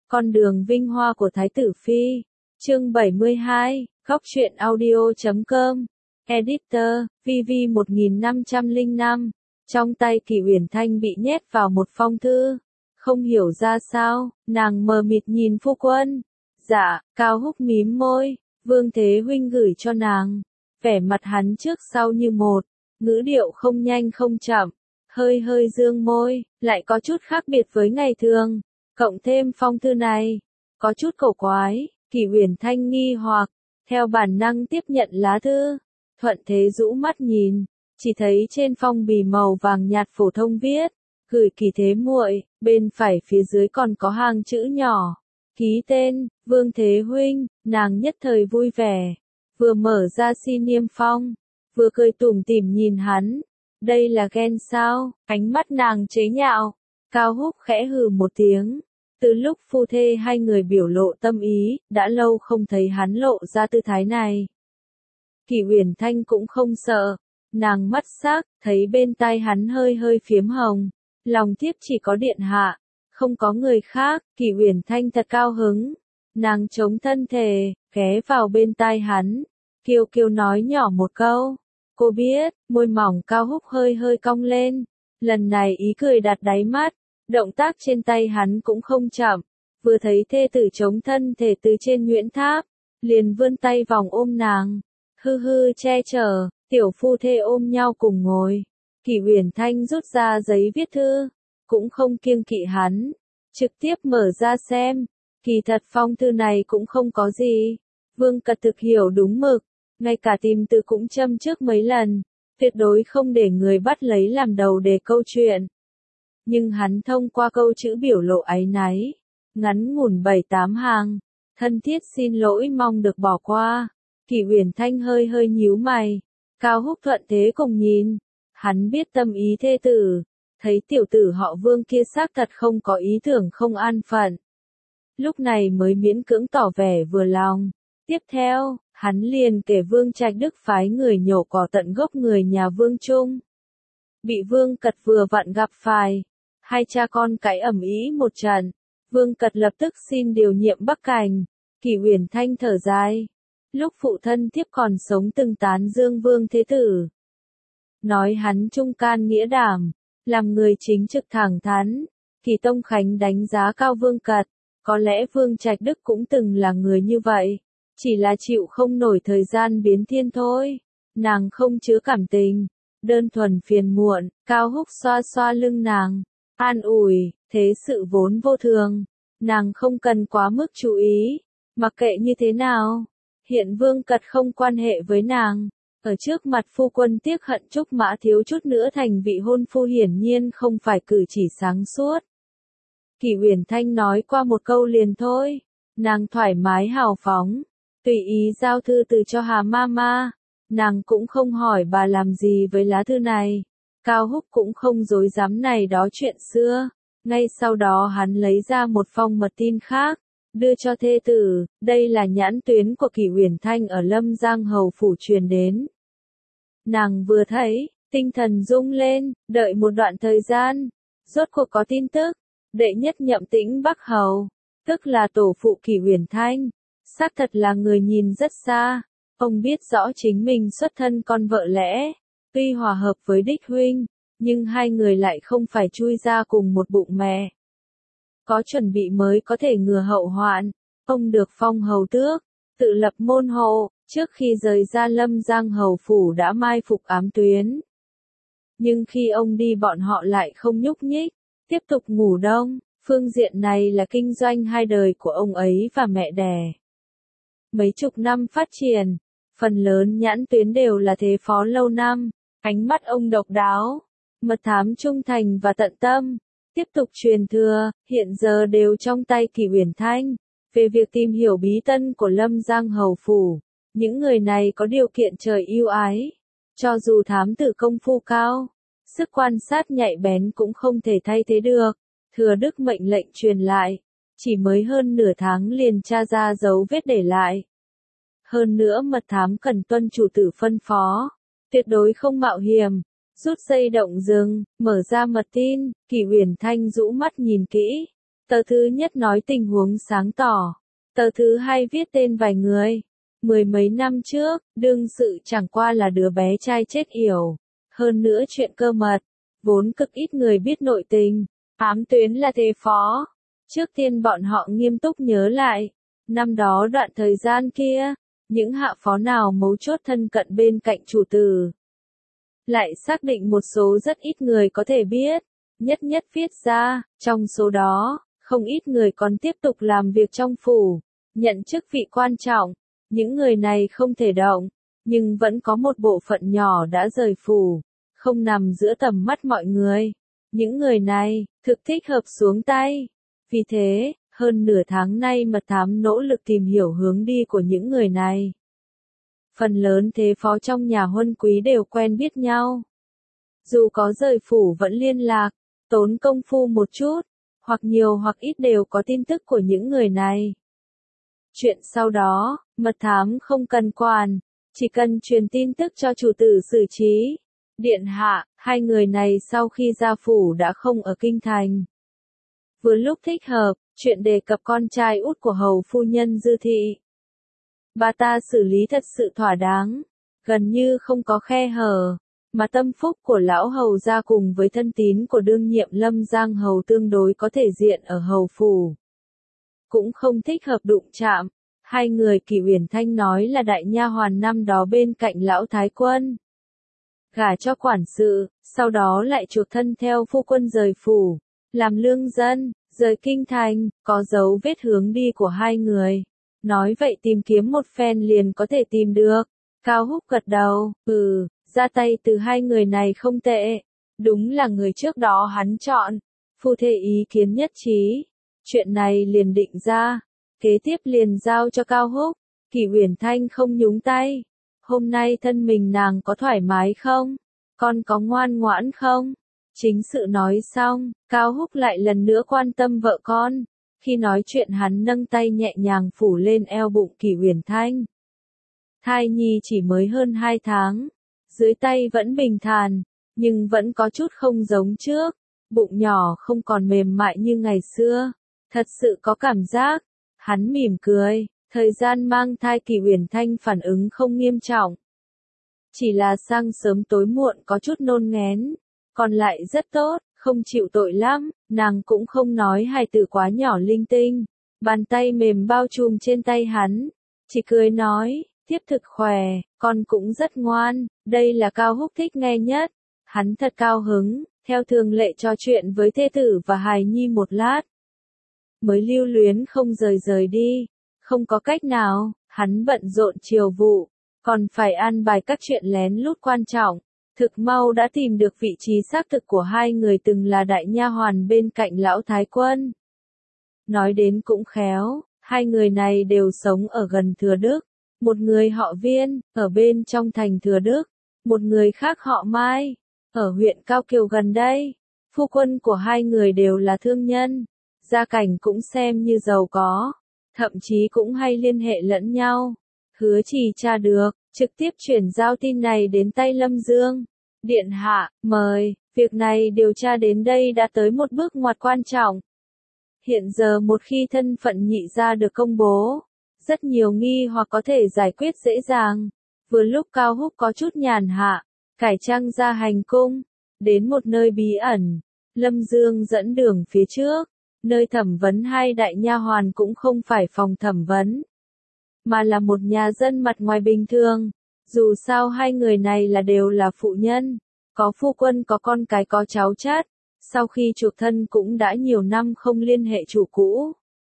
Con đường vinh hoa của Thái tử Phi. Chương 72, Góc truyện audio.com. Editor, VV1505. Trong tay Kỳ Uyển Thanh bị nhét vào một phong thư. Không hiểu ra sao, nàng mờ mịt nhìn phu quân. Dạ, Cao Húc mím môi, Vương Thế Huynh gửi cho nàng. Vẻ mặt hắn trước sau như một, ngữ điệu không nhanh không chậm, hơi hơi dương môi, lại có chút khác biệt với ngày thường. Cộng thêm phong thư này, có chút cổ quái, Kỳ Uyển Thanh nghi hoặc, theo bản năng tiếp nhận lá thư. Thuận thế rũ mắt nhìn, chỉ thấy trên phong bì màu vàng nhạt phổ thông viết, gửi Kỳ Thế muội, bên phải phía dưới còn có hàng chữ nhỏ, ký tên, Vương Thế Huynh. Nàng nhất thời vui vẻ, vừa mở ra xin niêm phong, vừa cười tủm tỉm nhìn hắn. Đây là ghen sao? Ánh mắt nàng chế nhạo. Cao Húc khẽ hừ một tiếng. Từ lúc phu thê hai người biểu lộ tâm ý, đã lâu không thấy hắn lộ ra tư thái này. Kỳ Uyển Thanh cũng không sợ, nàng mắt sắc, thấy bên tai hắn hơi hơi phiếm hồng. Lòng thiếp chỉ có điện hạ, không có người khác. Kỳ Uyển Thanh thật cao hứng. Nàng chống thân thể, ghé vào bên tai hắn, kiêu kiêu nói nhỏ một câu. Cô biết, môi mỏng Cao Húc hơi hơi cong lên. Lần này ý cười đặt đáy mắt, động tác trên tay hắn cũng không chậm. Vừa thấy thê tử chống thân thể từ trên Nguyễn Tháp, liền vươn tay vòng ôm nàng. Hư hư che chở, tiểu phu thê ôm nhau cùng ngồi. Kỳ Uyển Thanh rút ra giấy viết thư, cũng không kiêng kỵ hắn, trực tiếp mở ra xem. Kỳ thật phong thư này cũng không có gì. Vương Cật thực hiểu đúng mực, ngay cả tìm từ cũng châm trước mấy lần, tuyệt đối không để người bắt lấy làm đầu đề câu chuyện. Nhưng hắn thông qua câu chữ biểu lộ áy náy, ngắn ngủn 7-8 hàng, thân thiết xin lỗi mong được bỏ qua. Kỳ Uyển Thanh hơi hơi nhíu mày, Cao Húc thuận thế cùng nhìn, hắn biết tâm ý thê tử, thấy tiểu tử họ Vương kia xác thật không có ý tưởng không an phận. Lúc này mới miễn cưỡng tỏ vẻ vừa lòng. Tiếp theo, hắn liền kể Vương Trạch Đức phái người nhổ cỏ tận gốc người nhà Vương Trung. Bị Vương Cật vừa vặn gặp phải, hai cha con cãi ầm ĩ một trận. Vương Cật lập tức xin điều nhiệm Bắc Cảnh. Kỳ Uyển Thanh thở dài. Lúc phụ thân thiếp còn sống từng tán dương Vương Thế Tử, nói hắn trung can nghĩa đảm, làm người chính trực thẳng thắn. Kỳ Tông Khánh đánh giá cao Vương Cật. Có lẽ Vương Trạch Đức cũng từng là người như vậy, chỉ là chịu không nổi thời gian biến thiên thôi. Nàng không chứa cảm tình, đơn thuần phiền muộn. Cao Húc xoa xoa lưng nàng, an ủi, thế sự vốn vô thường, nàng không cần quá mức chú ý, mặc kệ như thế nào. Hiện Vương Cật không quan hệ với nàng, ở trước mặt phu quân tiếc hận Trúc Mã thiếu chút nữa thành vị hôn phu hiển nhiên không phải cử chỉ sáng suốt. Kỳ Uyển Thanh nói qua một câu liền thôi, nàng thoải mái hào phóng, tùy ý giao thư từ cho Hà Mama. Nàng cũng không hỏi bà làm gì với lá thư này. Cao Húc cũng không dối dám này đó chuyện xưa. Ngay sau đó hắn lấy ra một phong mật tin khác, đưa cho thê tử. Đây là nhãn tuyến của Kỳ Uyển Thanh ở Lâm Giang Hầu phủ truyền đến. Nàng vừa thấy, tinh thần rung lên, đợi một đoạn thời gian, rốt cuộc có tin tức. Đệ nhất nhậm Tĩnh Bắc Hầu, tức là tổ phụ Kỳ Uyển Thanh, xác thật là người nhìn rất xa. Ông biết rõ chính mình xuất thân con vợ lẽ, tuy hòa hợp với đích huynh, nhưng hai người lại không phải chui ra cùng một bụng mẹ. Có chuẩn bị mới có thể ngừa hậu hoạn. Ông được phong hầu tước, tự lập môn hộ, trước khi rời ra Lâm Giang Hầu phủ đã mai phục ám tuyến. Nhưng khi ông đi bọn họ lại không nhúc nhích, tiếp tục ngủ đông. Phương diện này là kinh doanh hai đời của ông ấy và mẹ đẻ. Mấy chục năm phát triển, phần lớn nhãn tuyến đều là thế phó lâu năm. Ánh mắt ông độc đáo, mật thám trung thành và tận tâm, tiếp tục truyền thừa, hiện giờ đều trong tay Kỳ Uyển Thanh. Về việc tìm hiểu bí tân của Lâm Giang Hầu phủ, những người này có điều kiện trời ưu ái. Cho dù thám tử công phu cao, sức quan sát nhạy bén cũng không thể thay thế được. Thừa Đức mệnh lệnh truyền lại, chỉ mới hơn nửa tháng liền tra ra dấu vết để lại. Hơn nữa mật thám cần tuân chủ tử phân phó, tuyệt đối không mạo hiểm. Rút dây động rừng, mở ra mật tin, Kỳ Uyển Thanh rũ mắt nhìn kỹ. Tờ thứ nhất nói tình huống sáng tỏ. Tờ thứ hai viết tên vài người. Mười mấy năm trước, đương sự chẳng qua là đứa bé trai chết yểu. Hơn nữa chuyện cơ mật, vốn cực ít người biết nội tình. Ám tuyến là thế phó. Trước tiên bọn họ nghiêm túc nhớ lại. Năm đó đoạn thời gian kia, những hạ phó nào mấu chốt thân cận bên cạnh chủ tử. Lại xác định một số rất ít người có thể biết. Nhất nhất viết ra, trong số đó, không ít người còn tiếp tục làm việc trong phủ, nhận chức vị quan trọng. Những người này không thể động, nhưng vẫn có một bộ phận nhỏ đã rời phủ, không nằm giữa tầm mắt mọi người. Những người này, thực thích hợp xuống tay. Vì thế, hơn nửa tháng nay mật thám nỗ lực tìm hiểu hướng đi của những người này. Phần lớn thế phó trong nhà huân quý đều quen biết nhau. Dù có rời phủ vẫn liên lạc, tốn công phu một chút, hoặc nhiều hoặc ít đều có tin tức của những người này. Chuyện sau đó, mật thám không cần quản, chỉ cần truyền tin tức cho chủ tử xử trí. Điện hạ, hai người này sau khi ra phủ đã không ở kinh thành. Vừa lúc thích hợp, chuyện đề cập con trai út của hầu phu nhân Dư Thị. Bà ta xử lý thật sự thỏa đáng, gần như không có khe hở, mà tâm phúc của lão hầu gia cùng với thân tín của đương nhiệm Lâm Giang hầu tương đối có thể diện ở hầu phủ. Cũng không thích hợp đụng chạm. Hai người Kỷ Uyển Thanh nói là đại nha hoàn năm đó bên cạnh lão thái quân. Gả cho quản sự, sau đó lại chuộc thân theo phu quân rời phủ, làm lương dân, rời kinh thành, có dấu vết hướng đi của hai người. Nói vậy tìm kiếm một phen liền có thể tìm được. Cao Húc gật đầu, ra tay từ hai người này không tệ. Đúng là người trước đó hắn chọn. Phu thê ý kiến nhất trí. Chuyện này liền định ra. Kế tiếp liền giao cho Cao Húc. Kỷ Uyển Thanh không nhúng tay. Hôm nay thân mình nàng có thoải mái không? Con có ngoan ngoãn không? Chính sự nói xong, Cao Húc lại lần nữa quan tâm vợ con. Khi nói chuyện hắn nâng tay nhẹ nhàng phủ lên eo bụng Kỷ Uyển Thanh. Thai nhi chỉ mới hơn 2 tháng. Dưới tay vẫn bình thản, nhưng vẫn có chút không giống trước. Bụng nhỏ không còn mềm mại như ngày xưa. Thật sự có cảm giác. Hắn mỉm cười. Thời gian mang thai Kỷ Uyển Thanh phản ứng không nghiêm trọng. Chỉ là sang sớm tối muộn có chút nôn nghén. Còn lại rất tốt, không chịu tội lắm. Nàng cũng không nói hài tử quá nhỏ linh tinh. Bàn tay mềm bao trùm trên tay hắn. Chỉ cười nói, tiếp thực khỏe, con cũng rất ngoan. Đây là Cao Húc thích nghe nhất. Hắn thật cao hứng, theo thường lệ trò chuyện với thê tử và hài nhi một lát. Mới lưu luyến không rời đi. Không có cách nào, hắn bận rộn triều vụ, còn phải an bài các chuyện lén lút quan trọng. Thực mau đã tìm được vị trí xác thực của hai người từng là đại nha hoàn bên cạnh lão thái quân. Nói đến cũng khéo, hai người này đều sống ở gần Thừa Đức. Một người họ Viên, ở bên trong thành Thừa Đức. Một người khác họ Mai, ở huyện Cao Kiều gần đây. Phu quân của hai người đều là thương nhân. Gia cảnh cũng xem như giàu có. Thậm chí cũng hay liên hệ lẫn nhau. Hứa Trì tra được, trực tiếp chuyển giao tin này đến tay Lâm Dương. Điện hạ, mời, việc này điều tra đến đây đã tới một bước ngoặt quan trọng. Hiện giờ một khi thân phận nhị gia được công bố, rất nhiều nghi hoặc có thể giải quyết dễ dàng. Vừa lúc Cao Húc có chút nhàn hạ, cải trang ra hành cung, đến một nơi bí ẩn. Lâm Dương dẫn đường phía trước. Nơi thẩm vấn hai đại nha hoàn cũng không phải phòng thẩm vấn, mà là một nhà dân mặt ngoài bình thường. Dù sao hai người này đều là phụ nhân, có phu quân có con cái có cháu chắt, sau khi chuộc thân cũng đã nhiều năm không liên hệ chủ cũ.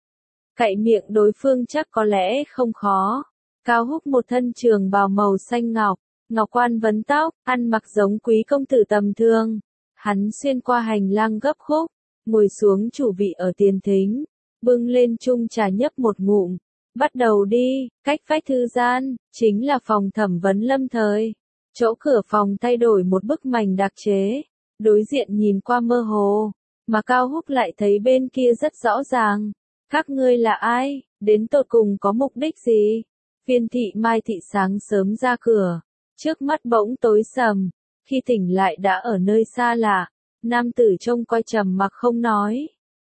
Cậy miệng đối phương chắc có lẽ không khó. Cao Húc một thân trường bào màu xanh ngọc, ngọc quan vấn tóc, ăn mặc giống quý công tử tầm thường. Hắn xuyên qua hành lang gấp khúc, ngồi xuống chủ vị ở tiền thính, bưng lên chung trà nhấp một ngụm. Bắt đầu đi, cách vách thư gian, chính là phòng thẩm vấn lâm thời. Chỗ cửa phòng thay đổi một bức mảnh đặc chế, đối diện nhìn qua mơ hồ, mà Cao Húc lại thấy bên kia rất rõ ràng. Các ngươi là ai, đến tột cùng có mục đích gì? Viên thị Mai thị sáng sớm ra cửa, trước mắt bỗng tối sầm, khi tỉnh lại đã ở nơi xa lạ. Nam tử trông coi trầm mặc không nói.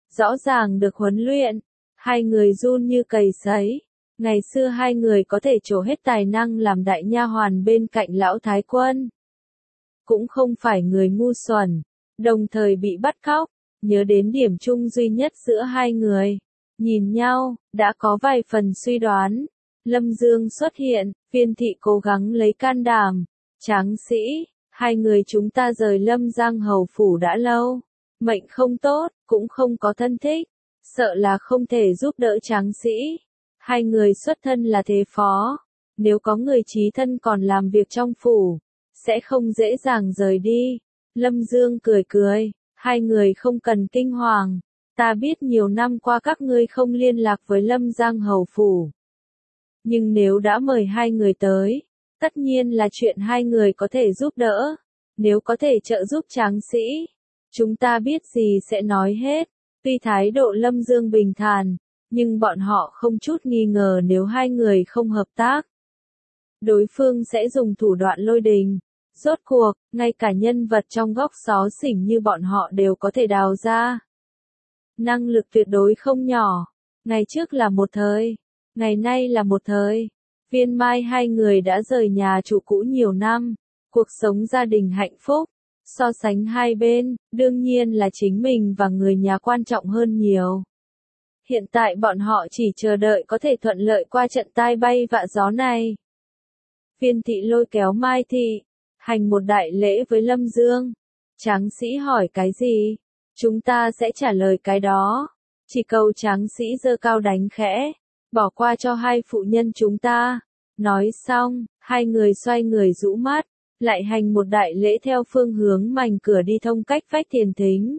rõ ràng được huấn luyện. Hai người run như cầy sấy. Ngày xưa hai người có thể trổ hết tài năng làm đại nha hoàn bên cạnh lão thái quân. Cũng không phải người ngu xuẩn, đồng thời bị bắt cóc, nhớ đến điểm chung duy nhất giữa hai người. Nhìn nhau, đã có vài phần suy đoán. Lâm Dương xuất hiện, Viên thị cố gắng lấy can đảm. Tráng sĩ, hai người chúng ta rời Lâm Giang hầu phủ đã lâu. Mệnh không tốt, cũng không có thân thích. Sợ là không thể giúp đỡ tráng sĩ. Hai người xuất thân là thế phó. Nếu có người chí thân còn làm việc trong phủ, sẽ không dễ dàng rời đi. Lâm Dương cười cười, hai người không cần kinh hoàng. Ta biết nhiều năm qua các ngươi không liên lạc với Lâm Giang hầu phủ. Nhưng nếu đã mời hai người tới, tất nhiên là chuyện hai người có thể giúp đỡ. Nếu có thể trợ giúp tráng sĩ, chúng ta biết gì sẽ nói hết. Tuy thái độ Lâm Dương bình thản, nhưng bọn họ không chút nghi ngờ nếu hai người không hợp tác, đối phương sẽ dùng thủ đoạn lôi đình. Rốt cuộc, ngay cả nhân vật trong góc xó xỉnh như bọn họ đều có thể đào ra. Năng lực tuyệt đối không nhỏ. Ngày trước là một thời, ngày nay là một thời. Viên Mai hai người đã rời nhà chủ cũ nhiều năm, cuộc sống gia đình hạnh phúc. So sánh hai bên, đương nhiên là chính mình và người nhà quan trọng hơn nhiều. Hiện tại bọn họ chỉ chờ đợi có thể thuận lợi qua trận tai bay vạ gió này. Viên thị lôi kéo Mai thị, hành một đại lễ với Lâm Dương. Tráng sĩ hỏi cái gì? Chúng ta sẽ trả lời cái đó. Chỉ cầu tráng sĩ giơ cao đánh khẽ, bỏ qua cho hai phụ nhân chúng ta. Nói xong, hai người xoay người rũ mắt, lại hành một đại lễ theo phương hướng mảnh cửa đi thông cách vách thiền thính.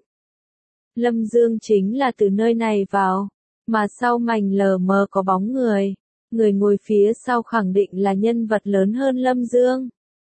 Lâm Dương chính là từ nơi này vào, mà sau mảnh lờ mờ có bóng người. Người ngồi phía sau khẳng định là nhân vật lớn hơn Lâm Dương.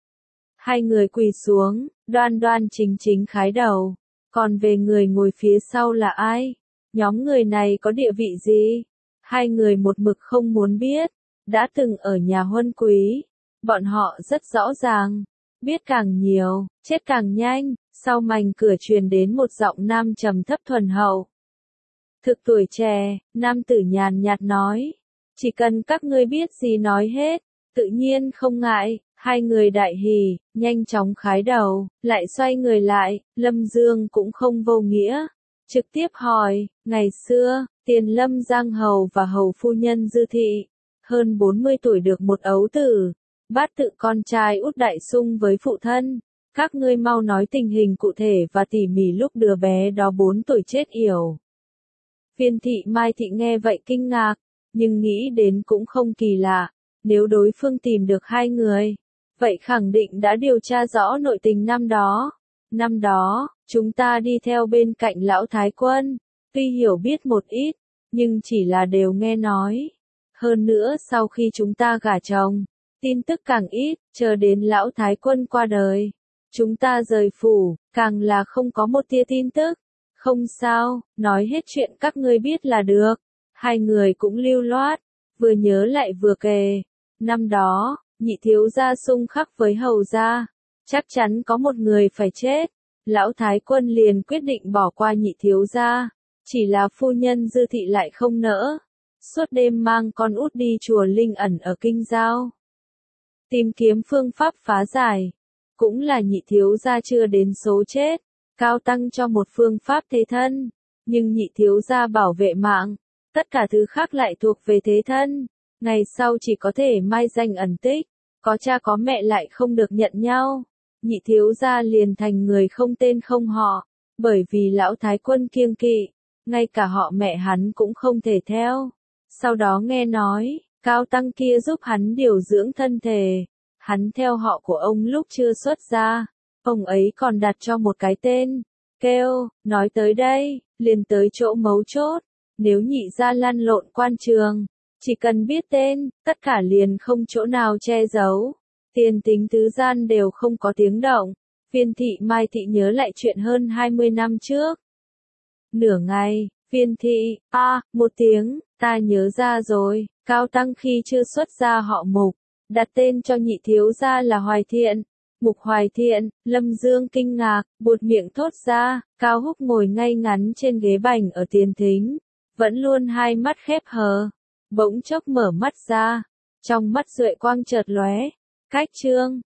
Hai người quỳ xuống, đoan đoan chính chính khái đầu. Còn về người ngồi phía sau là ai? Nhóm người này có địa vị gì? Hai người một mực không muốn biết. Đã từng ở nhà huân quý. Bọn họ rất rõ ràng. Biết càng nhiều, chết càng nhanh. Sau mảnh cửa truyền đến một giọng nam trầm thấp thuần hậu. Thực tuổi trẻ, nam tử nhàn nhạt nói. Chỉ cần các ngươi biết gì nói hết, tự nhiên không ngại. Hai người đại hỉ, nhanh chóng khái đầu, lại xoay người lại. Lâm Dương cũng không vô nghĩa, trực tiếp hỏi, ngày xưa, tiền Lâm Giang hầu và hầu phu nhân Dư thị, hơn 40 tuổi được một ấu tử, bát tự con trai út đại sung với phụ thân. Các ngươi mau nói tình hình cụ thể và tỉ mỉ lúc đứa bé đó 4 tuổi chết yểu. Viên thị Mai thị nghe vậy kinh ngạc, nhưng nghĩ đến cũng không kỳ lạ. Nếu đối phương tìm được hai người, vậy khẳng định đã điều tra rõ nội tình năm đó. Năm đó, chúng ta đi theo bên cạnh lão thái quân, tuy hiểu biết một ít, nhưng chỉ là đều nghe nói. Hơn nữa sau khi chúng ta gả chồng, tin tức càng ít, chờ đến lão thái quân qua đời. Chúng ta rời phủ, càng là không có một tia tin tức. Không sao, nói hết chuyện các ngươi biết là được. Hai người cũng lưu loát, vừa nhớ lại vừa kể. Năm đó, nhị thiếu gia xung khắc với hầu gia, chắc chắn có một người phải chết. Lão thái quân liền quyết định bỏ qua nhị thiếu gia, chỉ là phu nhân Dư thị lại không nỡ. Suốt đêm mang con út đi chùa Linh ẩn ở Kinh Giao, tìm kiếm phương pháp phá giải. Cũng là nhị thiếu gia chưa đến số chết, cao tăng cho một phương pháp thế thân, nhưng nhị thiếu gia bảo vệ mạng, tất cả thứ khác lại thuộc về thế thân. Ngày sau chỉ có thể mai danh ẩn tích, có cha có mẹ lại không được nhận nhau. Nhị thiếu gia liền thành người không tên không họ, bởi vì lão thái quân kiêng kỵ, ngay cả họ mẹ hắn cũng không thể theo. Sau đó nghe nói, cao tăng kia giúp hắn điều dưỡng thân thể. Hắn theo họ của ông lúc chưa xuất gia, ông ấy còn đặt cho một cái tên, kêu, nói tới đây, liền tới chỗ mấu chốt. Nếu nhị gia lăn lộn quan trường, chỉ cần biết tên, tất cả liền không chỗ nào che giấu. Tiền tính tứ gian đều không có tiếng động. Viên thị Mai thị nhớ lại chuyện hơn 20 năm trước. Nửa ngày, viên thị, một tiếng, ta nhớ ra rồi, cao tăng khi chưa xuất gia họ Mục, đặt tên cho nhị thiếu gia là Hoài Thiện. Mục Hoài Thiện, Lâm Dương kinh ngạc, buột miệng thốt ra, Cao Húc ngồi ngay ngắn trên ghế bành ở tiền thính, vẫn luôn hai mắt khép hờ, bỗng chốc mở mắt ra, trong mắt duệ quang chợt lóe, cách trương.